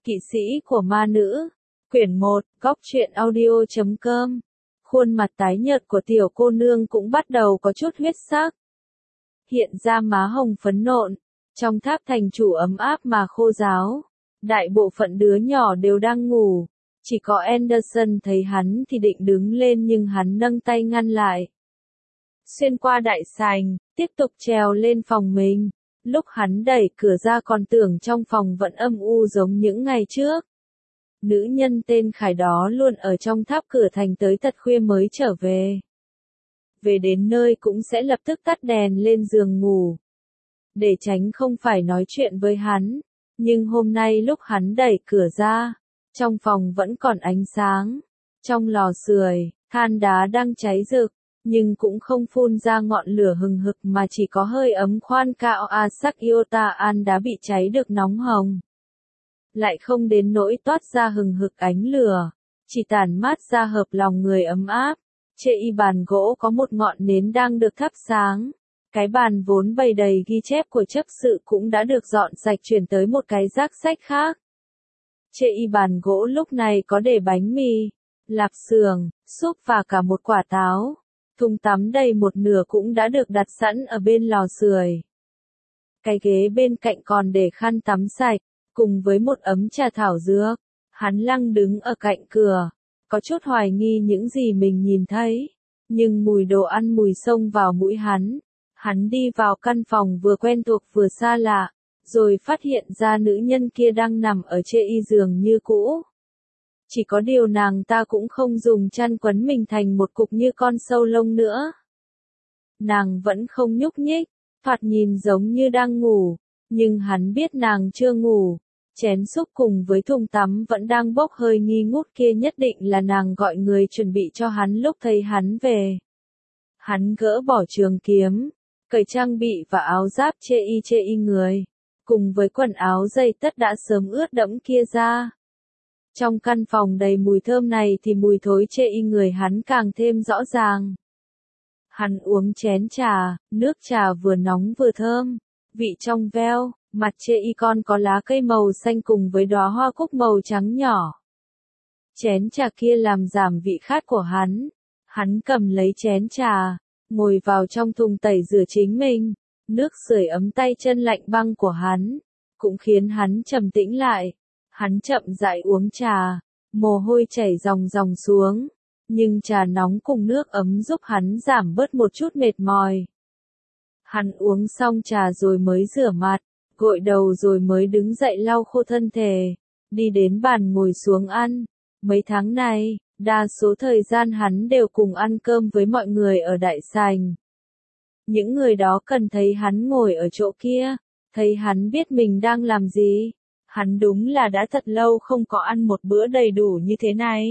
Kỵ sĩ của ma nữ. Quyển 1, góc truyện audio.com. Khuôn mặt tái nhợt của tiểu cô nương cũng bắt đầu có chút huyết sắc. Hiện ra má hồng phấn nộn. Trong tháp thành chủ ấm áp mà khô ráo. Đại bộ phận đứa nhỏ đều đang ngủ. Chỉ có Anderson thấy hắn thì định đứng lên nhưng hắn nâng tay ngăn lại. Xuyên qua đại sảnh, tiếp tục trèo lên phòng mình. Lúc hắn đẩy cửa ra còn tưởng trong phòng vẫn âm u giống những ngày trước. Nữ nhân tên Khải đó luôn ở trong tháp cửa thành tới thật khuya mới trở về. Về đến nơi cũng sẽ lập tức tắt đèn lên giường ngủ. Để tránh không phải nói chuyện với hắn. Nhưng hôm nay lúc hắn đẩy cửa ra, trong phòng vẫn còn ánh sáng. Trong lò sưởi, than đá đang cháy rực. Nhưng cũng không phun ra ngọn lửa hừng hực mà chỉ có hơi ấm khoan cao Asak Iota An đã bị cháy được nóng hồng. Lại không đến nỗi toát ra hừng hực ánh lửa, chỉ tản mát ra hợp lòng người ấm áp. Trên y bàn gỗ có một ngọn nến đang được thắp sáng. Cái bàn vốn bày đầy ghi chép của chấp sự cũng đã được dọn sạch chuyển tới một cái rác sách khác. Trên y bàn gỗ lúc này có để bánh mì, lạp xưởng, súp và cả một quả táo. Thùng tắm đầy một nửa cũng đã được đặt sẵn ở bên lò sưởi. Cái ghế bên cạnh còn để khăn tắm sạch, cùng với một ấm trà thảo dược. Hắn lăng đứng ở cạnh cửa, có chút hoài nghi những gì mình nhìn thấy. Nhưng mùi đồ ăn mùi xông vào mũi hắn. Hắn đi vào căn phòng vừa quen thuộc vừa xa lạ, rồi phát hiện ra nữ nhân kia đang nằm ở trên y giường như cũ. Chỉ có điều nàng ta cũng không dùng chăn quấn mình thành một cục như con sâu lông nữa. Nàng vẫn không nhúc nhích, thoạt nhìn giống như đang ngủ, nhưng hắn biết nàng chưa ngủ. Chén súp cùng với thùng tắm vẫn đang bốc hơi nghi ngút kia nhất định là nàng gọi người chuẩn bị cho hắn lúc thấy hắn về. Hắn gỡ bỏ trường kiếm, cởi trang bị và áo giáp chê y người, cùng với quần áo dây tất đã sớm ướt đẫm kia ra. Trong căn phòng đầy mùi thơm này thì mùi thối chê y người hắn càng thêm rõ ràng. Hắn uống chén trà, nước trà vừa nóng vừa thơm, vị trong veo, mặt chê y con có lá cây màu xanh cùng với đóa hoa cúc màu trắng nhỏ. Chén trà kia làm giảm vị khát của hắn. Hắn cầm lấy chén trà, ngồi vào trong thùng tẩy rửa chính mình. Nước sưởi ấm tay chân lạnh băng của hắn, cũng khiến hắn trầm tĩnh lại. Hắn chậm rãi uống trà, mồ hôi chảy ròng ròng xuống, nhưng trà nóng cùng nước ấm giúp hắn giảm bớt một chút mệt mỏi. Hắn uống xong trà rồi mới rửa mặt, gội đầu rồi mới đứng dậy lau khô thân thể, đi đến bàn ngồi xuống ăn. Mấy tháng này, đa số thời gian hắn đều cùng ăn cơm với mọi người ở đại sảnh. Những người đó cần thấy hắn ngồi ở chỗ kia, thấy hắn biết mình đang làm gì. Hắn đúng là đã thật lâu không có ăn một bữa đầy đủ như thế này.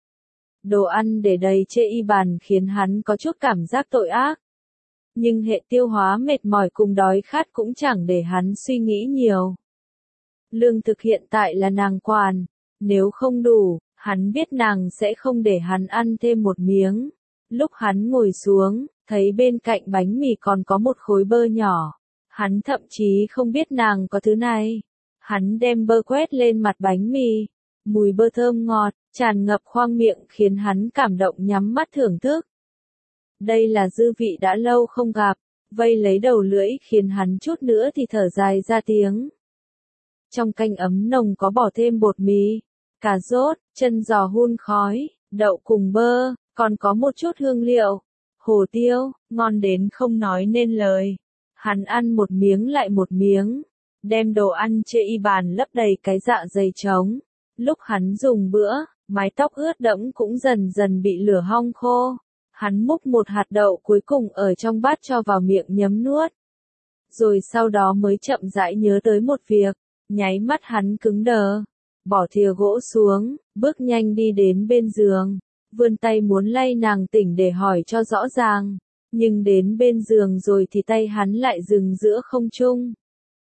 Đồ ăn để đầy trên y bàn khiến hắn có chút cảm giác tội ác. Nhưng hệ tiêu hóa mệt mỏi cùng đói khát cũng chẳng để hắn suy nghĩ nhiều. Lương thực hiện tại là nàng quản, nếu không đủ, hắn biết nàng sẽ không để hắn ăn thêm một miếng. Lúc hắn ngồi xuống, thấy bên cạnh bánh mì còn có một khối bơ nhỏ. Hắn thậm chí không biết nàng có thứ này. Hắn đem bơ quét lên mặt bánh mì. Mùi bơ thơm ngọt, tràn ngập khoang miệng khiến hắn cảm động nhắm mắt thưởng thức. Đây là dư vị đã lâu không gặp, vây lấy đầu lưỡi khiến hắn chút nữa thì thở dài ra tiếng. Trong canh ấm nồng có bỏ thêm bột mì, cà rốt, chân giò hun khói, đậu cùng bơ, còn có một chút hương liệu, hồ tiêu, ngon đến không nói nên lời. Hắn ăn một miếng lại một miếng, đem đồ ăn trên y bàn lấp đầy cái dạ dày trống. Lúc hắn dùng bữa, mái tóc ướt đẫm cũng dần dần bị lửa hong khô. Hắn múc một hạt đậu cuối cùng ở trong bát cho vào miệng nhấm nuốt. Rồi sau đó mới chậm rãi nhớ tới một việc, nháy mắt hắn cứng đờ, bỏ thìa gỗ xuống, bước nhanh đi đến bên giường, vươn tay muốn lay nàng tỉnh để hỏi cho rõ ràng, nhưng đến bên giường rồi thì tay hắn lại dừng giữa không trung.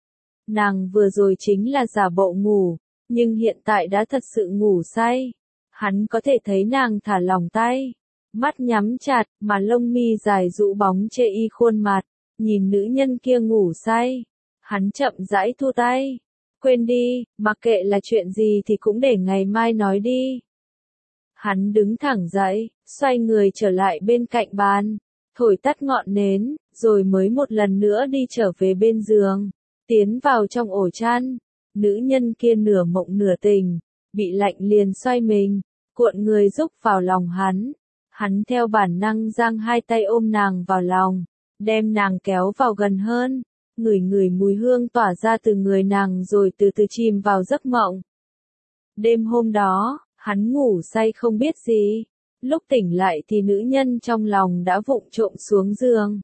Nàng vừa rồi chính là giả bộ ngủ, nhưng hiện tại đã thật sự ngủ say. Hắn có thể thấy nàng thả lỏng tay, mắt nhắm chặt, mà lông mi dài rũ bóng chê y khuôn mặt, nhìn nữ nhân kia ngủ say. Hắn chậm rãi thu tay, Quên đi, mặc kệ là chuyện gì thì cũng để ngày mai nói đi. Hắn đứng thẳng dậy, xoay người trở lại bên cạnh bàn, thổi tắt ngọn nến, rồi mới một lần nữa đi trở về bên giường, tiến vào trong ổ chăn. Nữ nhân kia nửa mộng nửa tỉnh, bị lạnh liền xoay mình, cuộn người rúc vào lòng hắn. Hắn theo bản năng giang hai tay ôm nàng vào lòng, đem nàng kéo vào gần hơn, ngửi ngửi mùi hương tỏa ra từ người nàng rồi từ từ chìm vào giấc mộng. Đêm hôm đó, hắn ngủ say không biết gì, lúc tỉnh lại thì nữ nhân trong lòng đã vụng trộm xuống giường.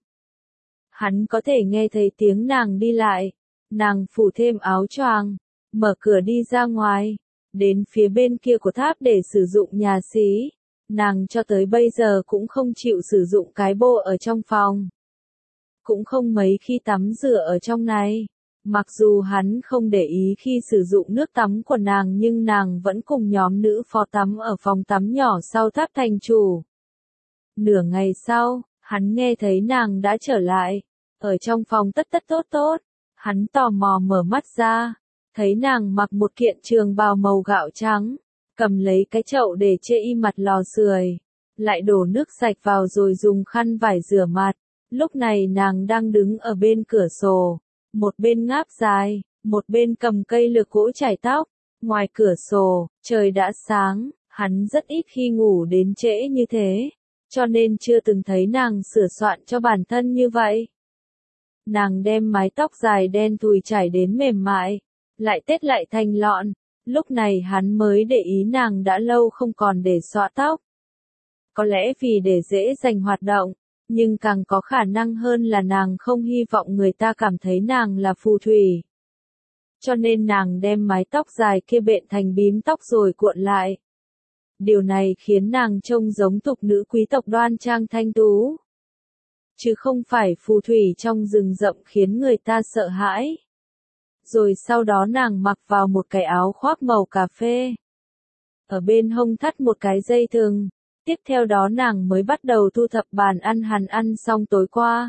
Hắn có thể nghe thấy tiếng nàng đi lại, nàng phủ thêm áo choàng, mở cửa đi ra ngoài, đến phía bên kia của tháp để sử dụng nhà xí. Nàng cho tới bây giờ cũng không chịu sử dụng cái bô ở trong phòng. Cũng không mấy khi tắm rửa ở trong này. Mặc dù hắn không để ý khi sử dụng nước tắm của nàng nhưng nàng vẫn cùng nhóm nữ phó tắm ở phòng tắm nhỏ sau tháp thành chủ. Nửa ngày sau, hắn nghe thấy nàng đã trở lại. Ở trong phòng tất tất tốt tốt, hắn tò mò mở mắt ra, thấy nàng mặc một kiện trường bào màu gạo trắng, cầm lấy cái chậu để chê y mặt lò sưởi, lại đổ nước sạch vào rồi dùng khăn vải rửa mặt. Lúc này nàng đang đứng ở bên cửa sổ, một bên ngáp dài, một bên cầm cây lược gỗ chải tóc. Ngoài cửa sổ, trời đã sáng, hắn rất ít khi ngủ đến trễ như thế, cho nên chưa từng thấy nàng sửa soạn cho bản thân như vậy. Nàng đem mái tóc dài đen thùi chải đến mềm mại, lại tết lại thành lọn. Lúc này hắn mới để ý nàng đã lâu không còn để xõa tóc. Có lẽ vì để dễ dành hoạt động, nhưng càng có khả năng hơn là nàng không hy vọng người ta cảm thấy nàng là phù thủy. Cho nên nàng đem mái tóc dài kia bện thành bím tóc rồi cuộn lại. Điều này khiến nàng trông giống tục nữ quý tộc đoan trang thanh tú, chứ không phải phù thủy trong rừng rậm khiến người ta sợ hãi. Rồi sau đó nàng mặc vào một cái áo khoác màu cà phê. Ở bên hông thắt một cái dây thừng. Tiếp theo đó nàng mới bắt đầu thu thập bàn ăn hắn ăn xong tối qua.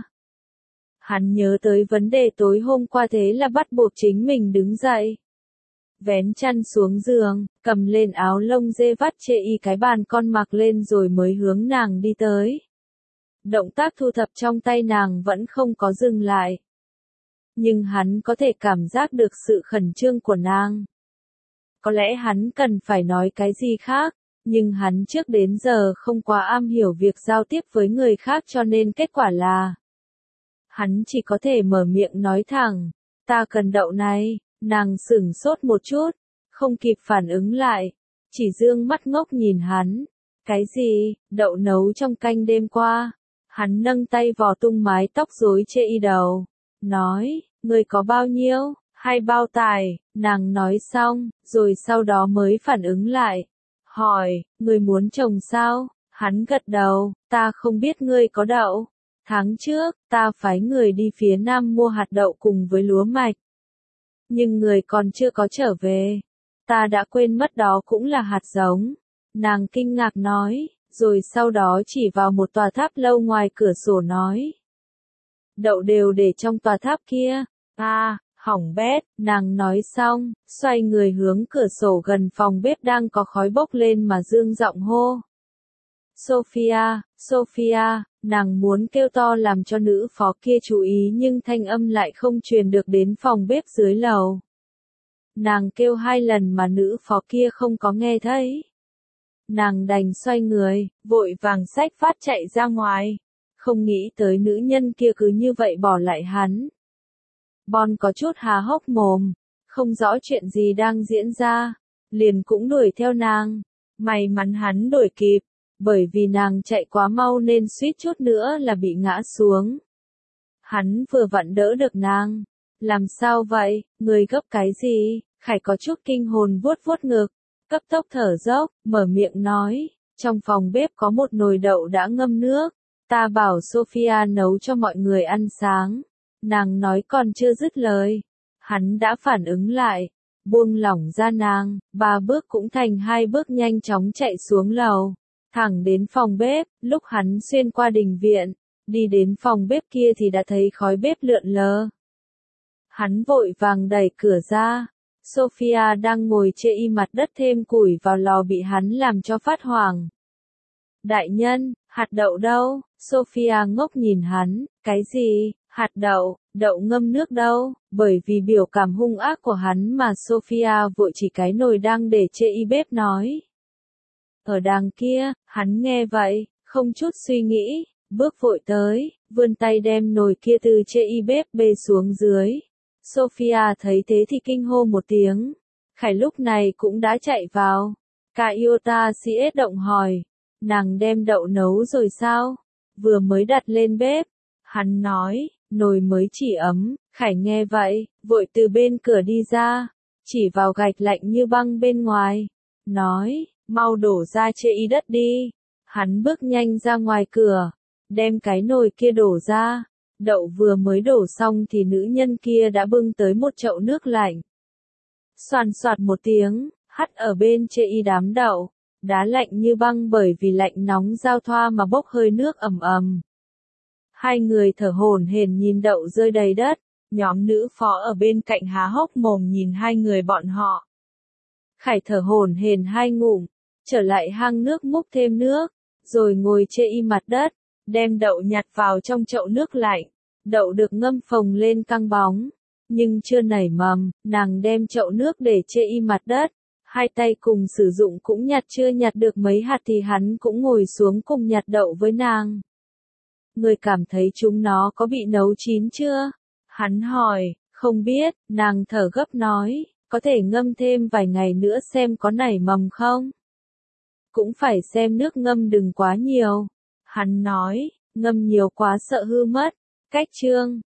Hắn nhớ tới vấn đề tối hôm qua thế là bắt buộc chính mình đứng dậy. Vén chăn xuống giường, cầm lên áo lông dê vắt chê y cái bàn con mặc lên rồi mới hướng nàng đi tới. Động tác thu thập trong tay nàng vẫn không có dừng lại. Nhưng hắn có thể cảm giác được sự khẩn trương của nàng. Có lẽ hắn cần phải nói cái gì khác, nhưng hắn trước đến giờ không quá am hiểu việc giao tiếp với người khác cho nên kết quả là hắn chỉ có thể mở miệng nói thẳng, ta cần đậu này. Nàng sửng sốt một chút, không kịp phản ứng lại, chỉ dương mắt ngốc nhìn hắn. Cái gì, đậu nấu trong canh đêm qua? Hắn nâng tay vò tung mái tóc rối chê y đầu, nói, ngươi có bao nhiêu? 2 bao tải. Nàng nói xong, rồi sau đó mới phản ứng lại. Hỏi, ngươi muốn trồng sao? Hắn gật đầu, ta không biết ngươi có đậu. Tháng trước, ta phái người đi phía nam mua hạt đậu cùng với lúa mạch. Nhưng người còn chưa có trở về. Ta đã quên mất đó cũng là hạt giống. Nàng kinh ngạc nói, rồi sau đó chỉ vào một tòa tháp lâu ngoài cửa sổ nói. Đậu đều để trong tòa tháp kia. À, hỏng bét, nàng nói xong, xoay người hướng cửa sổ gần phòng bếp đang có khói bốc lên mà dương giọng hô. Sophia, Sophia, nàng muốn kêu to làm cho nữ phó kia chú ý nhưng thanh âm lại không truyền được đến phòng bếp dưới lầu. Nàng kêu 2 lần mà nữ phó kia không có nghe thấy. Nàng đành xoay người, vội vàng xách phát chạy ra ngoài. Không nghĩ tới nữ nhân kia cứ như vậy bỏ lại hắn. Bon có chút há hốc mồm, không rõ chuyện gì đang diễn ra, liền cũng đuổi theo nàng. May mắn hắn đuổi kịp, bởi vì nàng chạy quá mau nên suýt chút nữa là bị ngã xuống. Hắn vừa vặn đỡ được nàng. Làm sao vậy, người gấp cái gì? Khải có chút kinh hồn vuốt vuốt ngực, cấp tốc thở dốc, mở miệng nói, trong phòng bếp có một nồi đậu đã ngâm nước. Ta bảo Sophia nấu cho mọi người ăn sáng. Nàng nói còn chưa dứt lời. Hắn đã phản ứng lại, buông lỏng ra nàng, 3 bước cũng thành 2 bước nhanh chóng chạy xuống lầu. Thẳng đến phòng bếp, lúc hắn xuyên qua đình viện, đi đến phòng bếp kia thì đã thấy khói bếp lượn lờ. Hắn vội vàng đẩy cửa ra, Sophia đang ngồi chê y mặt đất thêm củi vào lò bị hắn làm cho phát hoảng. Đại nhân, hạt đậu đâu? Sophia ngốc nhìn hắn, cái gì? Hạt đậu, đậu ngâm nước đâu? Bởi vì biểu cảm hung ác của hắn mà Sophia vội chỉ cái nồi đang để chê y bếp nói. Ở đằng kia, hắn nghe vậy, không chút suy nghĩ, bước vội tới, vươn tay đem nồi kia từ chê y bếp bê xuống dưới. Sophia thấy thế thì kinh hô một tiếng. Khải lúc này cũng đã chạy vào. Cả Iota CS động hỏi. Nàng đem đậu nấu rồi sao? Vừa mới đặt lên bếp. Hắn nói, nồi mới chỉ ấm. Khải nghe vậy, vội từ bên cửa đi ra. Chỉ vào gạch lạnh như băng bên ngoài. Nói, mau đổ ra chê y đất đi. Hắn bước nhanh ra ngoài cửa. Đem cái nồi kia đổ ra. Đậu vừa mới đổ xong thì nữ nhân kia đã bưng tới một chậu nước lạnh. Xoàn xoạt một tiếng, hắt ở bên chê y đám đậu. Đá lạnh như băng bởi vì lạnh nóng giao thoa mà bốc hơi nước ầm ầm. Hai người thở hổn hển nhìn đậu rơi đầy đất. Nhóm nữ phó ở bên cạnh há hốc mồm nhìn hai người bọn họ. Khải thở hổn hển hai ngụm, trở lại hang nước múc thêm nước, rồi ngồi chê y mặt đất, đem đậu nhặt vào trong chậu nước lạnh. Đậu được ngâm phồng lên căng bóng, nhưng chưa nảy mầm, nàng đem chậu nước để chê y mặt đất. Hai tay cùng sử dụng cũng chưa nhặt được mấy hạt thì hắn cũng ngồi xuống cùng nhặt đậu với nàng. Người cảm thấy chúng nó có bị nấu chín chưa? Hắn hỏi, không biết, nàng thở gấp nói, có thể ngâm thêm vài ngày nữa xem có nảy mầm không? Cũng phải xem nước ngâm đừng quá nhiều. Hắn nói, ngâm nhiều quá sợ hư mất. Cách chương